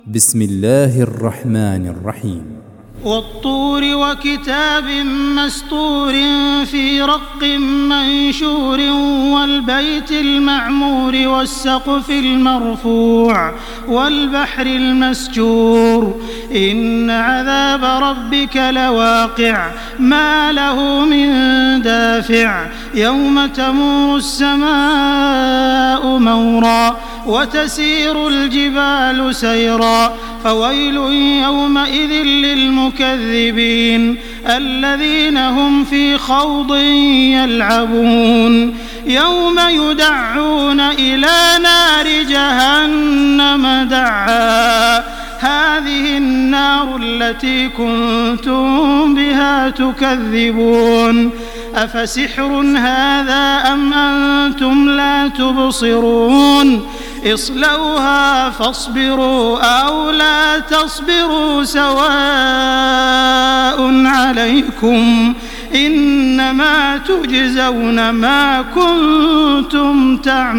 بسم الله الرحمن الرحيم والطور وكتاب مسطور في رق منشور والبيت المعمور والسقف المرفوع والبحر المسجور إن عذاب ربك لواقع ما له من دافع يوم تمور السماء مورا وتسير الجبال سيرا فويل يومئذ للمكذبين الذين هم في خوض يلعبون يوم يدعون إلى نار جهنم دعا هذه النار التي كنتم بها تكذبون أفسحر هذا أم أنتم لا تبصرون اصلوها فاصبروا أو لا تصبروا سواء عليكم إنما تجزون ما كنتم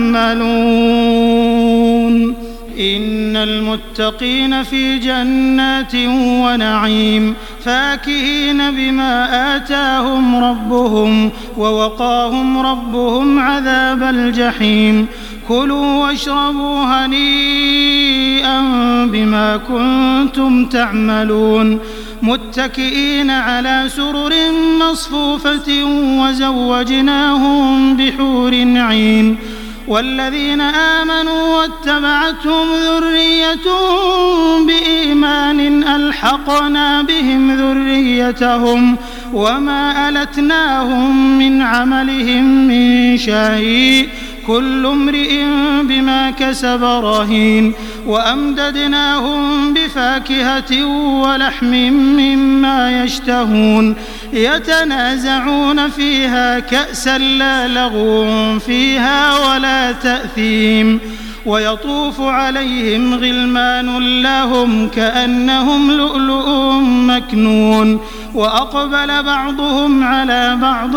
تعملون إن المتقين في جنات ونعيم فاكهين بما آتاهم ربهم ووقاهم ربهم عذاب الجحيم كلوا واشربوا هنيئا بما كنتم تعملون متكئين على سرر مصفوفة وزوجناهم بحور عين والذين آمنوا واتبعتهم ذريتهم بإيمان ألحقنا بهم ذريتهم وما ألتناهم من عملهم من شيء كل امرئ بما كسب رهين وأمددناهم بفاكهة ولحم مما يشتهون يتنازعون فيها كأسا لا لغو فيها ولا تأثيم ويطوف عليهم غلمان لهم كأنهم لؤلؤ مكنون وأقبل بعضهم على بعض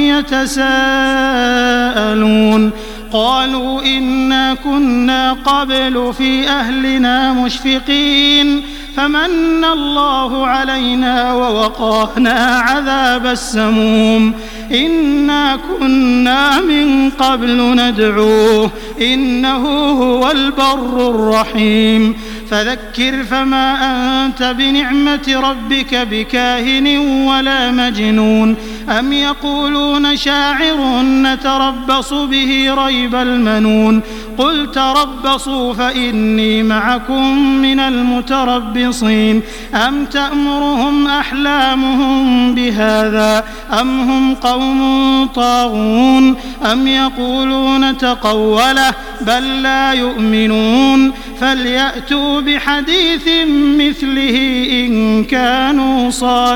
يتساءلون قالوا إنا كنا قبل في أهلنا مشفقين فمن الله علينا ووقانا عذاب السموم إنا كنا من قبل ندعوه إنه هو البر الرحيم فذكر فما أنت بنعمة ربك بكاهن ولا مجنون أم يقولون شاعر نتربص به ريب المنون قل تربصوا فإني معكم من المتربصين أم تأمرهم أحلامهم بهذا أم هم قوم طاغون أم يقولون تقوله بل لا يؤمنون فليأتوا بحديث مثله إن كانوا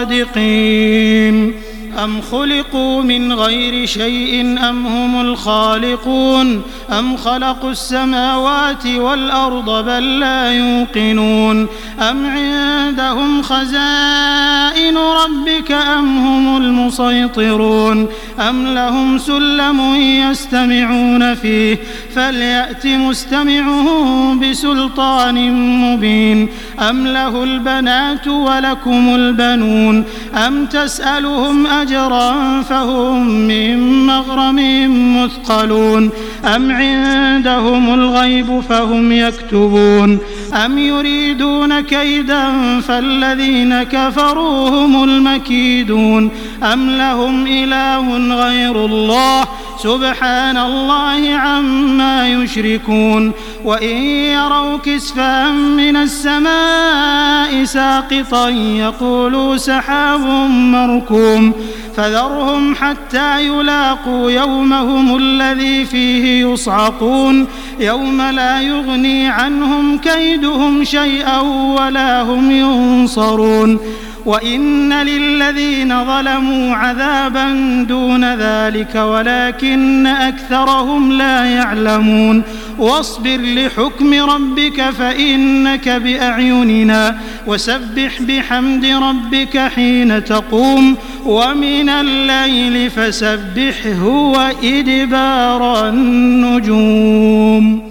صادقين أم خلقوا من غير شيء أم هم الخالقون أم خلقوا السماوات والأرض بل لا يوقنون أم عندهم خزائن ربك أم هم المسيطرون أم لهم سلم يستمعون فيه فليأت مستمعهم بسلطان مبين أم له البنات ولكم البنون أم تسألهم أجرا فهم من مغرم مثقلون أم عندهم الغيب فهم يكتبون أم يريدون كيدا فالذين كفروا هم المكيدون أم لهم إله غير الله سبحان الله عما يشركون وإن يروا كسفا من السماء ساقطا يقولوا سحاب مركوم فذرهم حتى يلاقوا يومهم الذي فيه يصعقون يوم لا يغني عنهم كيدهم شيئا ولا هم ينصرون وإن للذين ظلموا عذابا دون ذلك ولكن أكثرهم لا يعلمون واصبر لحكم ربك فإنك بأعيننا وسبح بحمد ربك حين تقوم ومن الليل فسبحه وإدبار النجوم